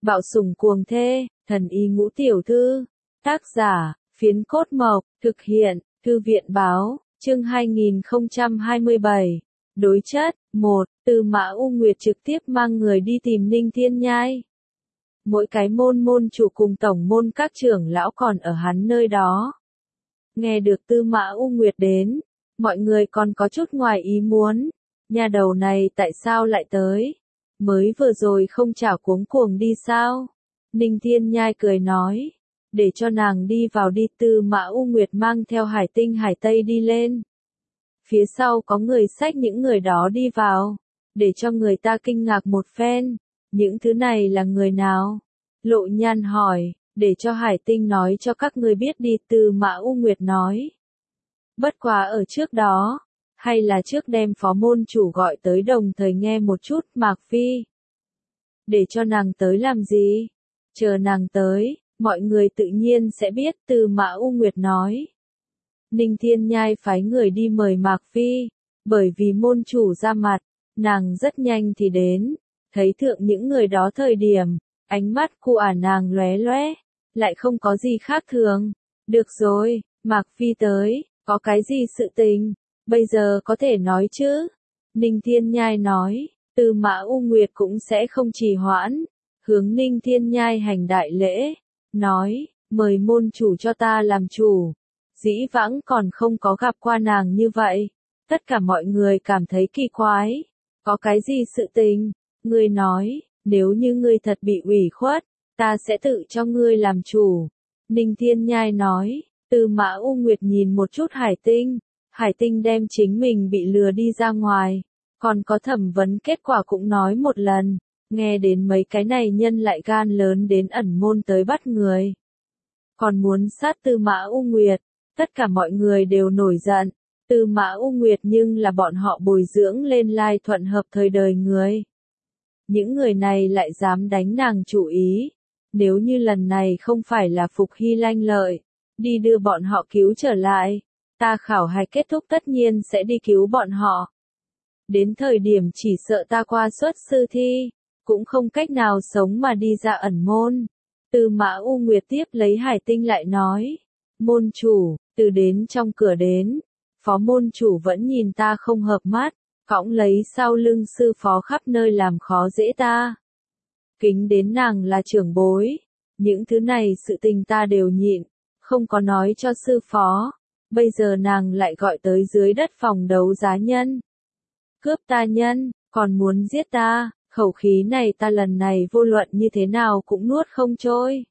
Bạo sủng cuồng thê, thần y ngũ tiểu thư. Tác giả, Phiến Cốt Mộc, thực hiện, Thư viện báo, chương 2027. Đối chất, 1, Tư Mã U Nguyệt trực tiếp mang người đi tìm Ninh Thiên Nhai. Mỗi cái môn chủ cùng tổng môn các trưởng lão còn ở hắn nơi đó. Nghe được Tư Mã U Nguyệt đến, mọi người còn có chút ngoài ý muốn. Nhà đầu này tại sao lại tới? Mới vừa rồi không chảo cuống cuồng đi sao? Ninh Thiên Nhai cười nói. Để cho nàng đi vào đi. Tư Mã U Nguyệt mang theo Hải Tinh Hải Tây đi lên. Phía sau có người xách những người đó đi vào. Để cho người ta kinh ngạc một phen. Những thứ này là người nào? Lộ Nhan hỏi. Để cho Hải Tinh nói cho các ngươi biết đi. Tư Mã U Nguyệt nói. Bất quá ở trước đó, hay là trước đem phó môn chủ gọi tới đồng thời nghe một chút. Mạc Phi. Để cho nàng tới làm gì? Chờ nàng tới, mọi người tự nhiên sẽ biết. Tư Mã U Nguyệt nói. Ninh Thiên Nhai phái người đi mời Mạc Phi, bởi vì môn chủ ra mặt, nàng rất nhanh thì đến. Thấy thượng những người đó thời điểm, ánh mắt của nàng lóe lóe, lại không có gì khác thường. Được rồi, Mạc Phi tới, có cái gì sự tình, bây giờ có thể nói chứ? Ninh Thiên Nhai nói. Tư Mã U Nguyệt cũng sẽ không trì hoãn, hướng Ninh Thiên Nhai hành đại lễ, nói, mời môn chủ cho ta làm chủ. Dĩ vãng còn không có gặp qua nàng như vậy, tất cả mọi người cảm thấy kỳ quái. Có cái gì sự tình? Ngươi nói, nếu như ngươi thật bị ủy khuất, ta sẽ tự cho ngươi làm chủ. Ninh Thiên Nhai nói. Tư Mã U Nguyệt nhìn một chút Hải Tinh. Hải Tinh đem chính mình bị lừa đi ra ngoài, còn có thẩm vấn kết quả cũng nói một lần. Nghe đến mấy cái này nhân lại gan lớn đến ẩn môn tới bắt người, còn muốn sát Tư Mã U Nguyệt. Tất cả mọi người đều nổi giận. Tư Mã U Nguyệt nhưng là bọn họ bồi dưỡng lên lai thuận hợp thời đời người. Những người này lại dám đánh nàng chủ ý. Nếu như lần này không phải là Phục Hy lanh lợi, đi đưa bọn họ cứu trở lại, ta khảo hạch kết thúc tất nhiên sẽ đi cứu bọn họ. Đến thời điểm chỉ sợ ta qua xuất sư thi, cũng không cách nào sống mà đi ra ẩn môn. Tư Mã U Nguyệt tiếp lấy Hải Tinh lại nói. Môn chủ, từ đến trong cửa đến, phó môn chủ vẫn nhìn ta không hợp mắt, cõng lấy sau lưng sư phó khắp nơi làm khó dễ ta. Kính đến nàng là trưởng bối, những thứ này sự tình ta đều nhịn, không có nói cho sư phó. Bây giờ nàng lại gọi tới dưới đất phòng đấu giá nhân. Cướp ta nhân, còn muốn giết ta, khẩu khí này ta lần này vô luận như thế nào cũng nuốt không trôi.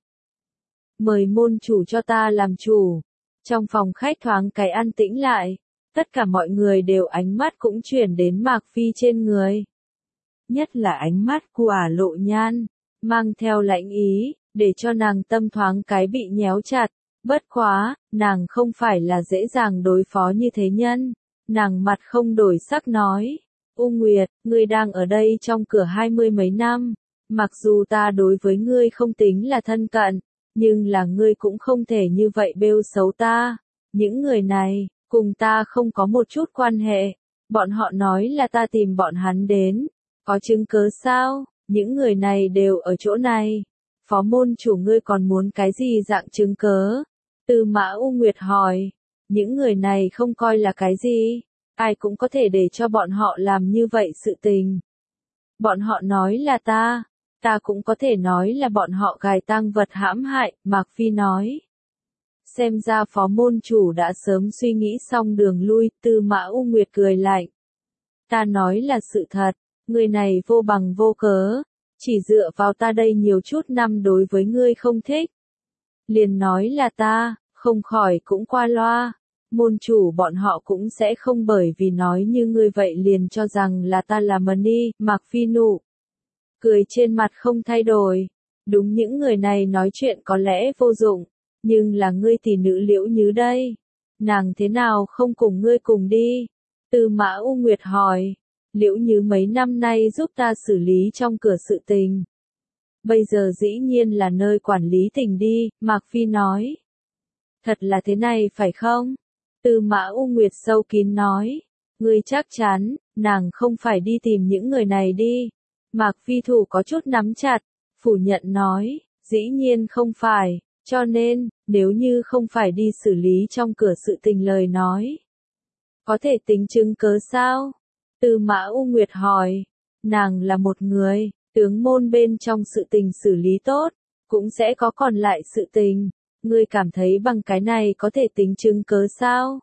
Mời môn chủ cho ta làm chủ. Trong phòng khách thoáng cái an tĩnh lại, tất cả mọi người đều ánh mắt cũng chuyển đến Mạc Phi trên người. Nhất là ánh mắt của Lộ Nhan, mang theo lãnh ý, để cho nàng tâm thoáng cái bị nhéo chặt. Bất quá, nàng không phải là dễ dàng đối phó như thế nhân. Nàng mặt không đổi sắc nói. U Nguyệt, ngươi đang ở đây trong cửa 20 mấy năm. Mặc dù ta đối với ngươi không tính là thân cận, nhưng là ngươi cũng không thể như vậy bêu xấu ta. Những người này, cùng ta không có một chút quan hệ. Bọn họ nói là ta tìm bọn hắn đến. Có chứng cứ sao? Những người này đều ở chỗ này. Phó môn chủ ngươi còn muốn cái gì dạng chứng cứ? Tư Mã U Nguyệt hỏi. Những người này không coi là cái gì. Ai cũng có thể để cho bọn họ làm như vậy sự tình. Bọn họ nói là ta cũng có thể nói là bọn họ gài tang vật hãm hại. Mạc Phi nói. Xem ra phó môn chủ đã sớm suy nghĩ xong đường lui. Tư Mã U Nguyệt cười lạnh. Ta nói là sự thật, người này vô bằng vô cớ, chỉ dựa vào ta đây nhiều chút năm đối với ngươi không thích. Liền nói là ta, không khỏi cũng qua loa. Môn chủ bọn họ cũng sẽ không bởi vì nói như ngươi vậy liền cho rằng là ta là Mani. Mạc Phi nụ cười trên mặt không thay đổi. Đúng, những người này nói chuyện có lẽ vô dụng, nhưng là ngươi tỷ nữ Liễu Nhứ đây. Nàng thế nào không cùng ngươi cùng đi? Tư Mã U Nguyệt hỏi. Liễu Nhứ mấy năm nay giúp ta xử lý trong cửa sự tình. Bây giờ dĩ nhiên là nơi quản lý tình đi. Mạc Phi nói. Thật là thế này phải không? Tư Mã U Nguyệt sâu kín nói. Ngươi chắc chắn, nàng không phải đi tìm những người này đi. Mạc Phi thủ có chút nắm chặt. phủ nhận nói, dĩ nhiên không phải, cho nên, nếu như không phải đi xử lý trong cửa sự tình lời nói. Có thể tính chứng cớ sao? Tư Mã U Nguyệt hỏi, nàng là một người, tướng môn bên trong sự tình xử lý tốt, cũng sẽ có còn lại sự tình, ngươi cảm thấy bằng cái này có thể tính chứng cớ sao?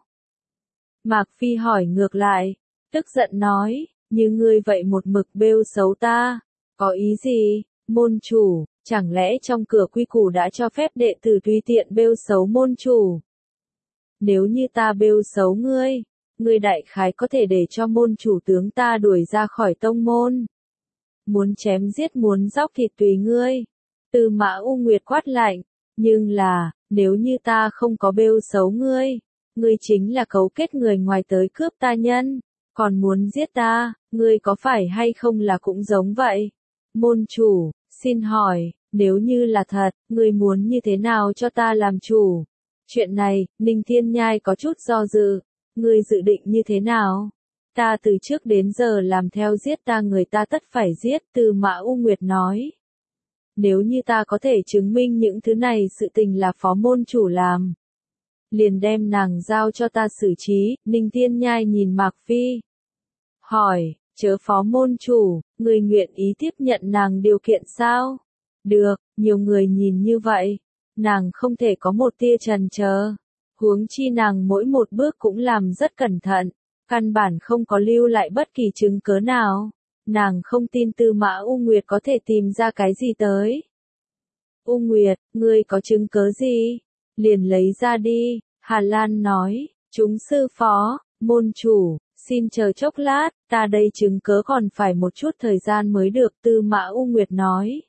Mạc Phi hỏi ngược lại, tức giận nói, như ngươi vậy một mực bêu xấu ta, có ý gì, môn chủ, chẳng lẽ trong cửa quy củ đã cho phép đệ tử tùy tiện bêu xấu môn chủ? Nếu như ta bêu xấu ngươi, ngươi đại khái có thể để cho môn chủ tướng ta đuổi ra khỏi tông môn. Muốn chém giết muốn dóc thịt tùy ngươi. Tư Mã U Nguyệt quát lạnh, nhưng là, nếu như ta không có bêu xấu ngươi, ngươi chính là cấu kết người ngoài tới cướp ta nhân, còn muốn giết ta, ngươi có phải hay không là cũng giống vậy? Môn chủ, xin hỏi, nếu như là thật, ngươi muốn như thế nào cho ta làm chủ? Chuyện này, Ninh Thiên Nhai có chút do dự, ngươi dự định như thế nào? Ta từ trước đến giờ làm theo giết ta người ta tất phải giết, Tư Mã U Nguyệt nói. Nếu như ta có thể chứng minh những thứ này sự tình là phó môn chủ làm, liền đem nàng giao cho ta xử trí. Ninh Thiên Nhai nhìn Mạc Phi, hỏi, chớ phó môn chủ, người nguyện ý tiếp nhận nàng điều kiện sao? Được, nhiều người nhìn như vậy, nàng không thể có một tia chần chờ. Huống chi nàng mỗi một bước cũng làm rất cẩn thận, căn bản không có lưu lại bất kỳ chứng cớ nào. Nàng không tin Tư Mã U Nguyệt có thể tìm ra cái gì tới. U Nguyệt, ngươi có chứng cớ gì? Liền lấy ra đi, Hà Lan nói, chúng sư phó, môn chủ, xin chờ chốc lát, ta đây chứng cớ còn phải một chút thời gian mới được, Tư Mã U Nguyệt nói.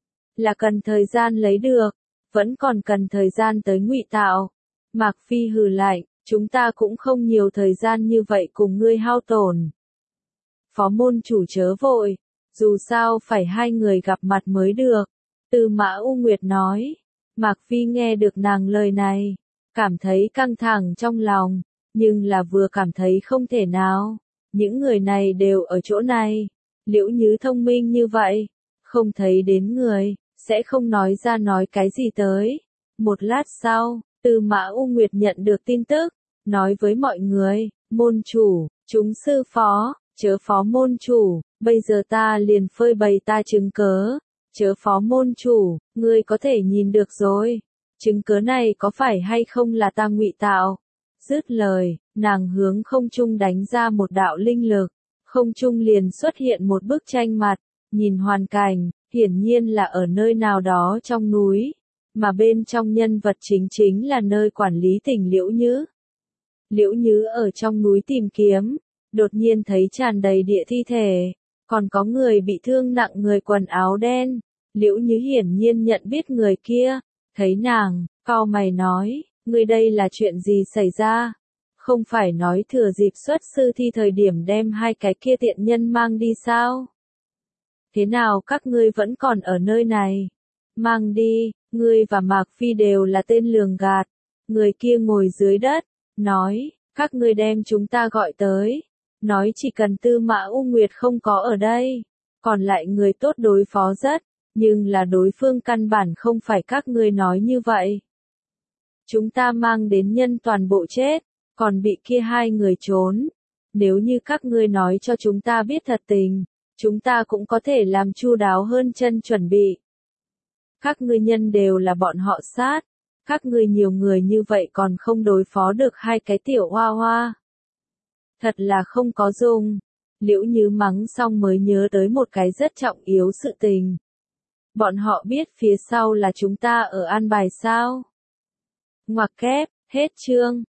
Là cần thời gian lấy được, vẫn còn cần thời gian tới ngụy tạo. Mạc Phi hừ lạnh, chúng ta cũng không nhiều thời gian như vậy cùng ngươi hao tổn. Phó môn chủ chớ vội, dù sao phải hai người gặp mặt mới được. Tư Mã U Nguyệt nói. Mạc Phi nghe được nàng lời này, cảm thấy căng thẳng trong lòng, nhưng là vừa cảm thấy không thể nào. Những người này đều ở chỗ này, Liễu Nhứ thông minh như vậy, không thấy đến người, sẽ không nói ra nói cái gì tới. Một lát sau, Tư Mã U Nguyệt nhận được tin tức, nói với mọi người, môn chủ, chúng sư phó, chớ phó môn chủ, bây giờ ta liền phơi bày ta chứng cớ. Chớ phó môn chủ, ngươi có thể nhìn được rồi. Chứng cớ này có phải hay không là ta ngụy tạo? Dứt lời, nàng hướng không trung đánh ra một đạo linh lực. Không trung liền xuất hiện một bức tranh mặt. Nhìn hoàn cảnh, hiển nhiên là ở nơi nào đó trong núi. Mà bên trong nhân vật chính là nơi quản lý tỉnh Liễu Nhứ. Liễu Nhứ ở trong núi tìm kiếm, đột nhiên thấy tràn đầy địa thi thể. Còn có người bị thương nặng người quần áo đen. Liễu Nhứ hiển nhiên nhận biết người kia, thấy nàng, cau mày nói, người đây là chuyện gì xảy ra? Không phải nói thừa dịp xuất sư thi thời điểm đem hai cái kia tiện nhân mang đi sao? Thế nào các ngươi vẫn còn ở nơi này? Mang đi, ngươi và Mạc Phi đều là tên lường gạt. Người kia ngồi dưới đất, nói, các ngươi đem chúng ta gọi tới. Nói chỉ cần Tư Mã U Nguyệt không có ở đây, còn lại người tốt đối phó rất, nhưng là đối phương căn bản không phải các ngươi nói như vậy. Chúng ta mang đến nhân toàn bộ chết, còn bị kia hai người trốn. Nếu như các ngươi nói cho chúng ta biết thật tình, chúng ta cũng có thể làm chu đáo hơn chân chuẩn bị. Các ngươi nhân đều là bọn họ sát, các ngươi nhiều người như vậy còn không đối phó được hai cái tiểu hoa hoa. Thật là không có dùng. Liễu Nhứ mắng xong mới nhớ tới một cái rất trọng yếu sự tình. Bọn họ biết phía sau là chúng ta ở an bài sao? Ngoặc kép, hết chương.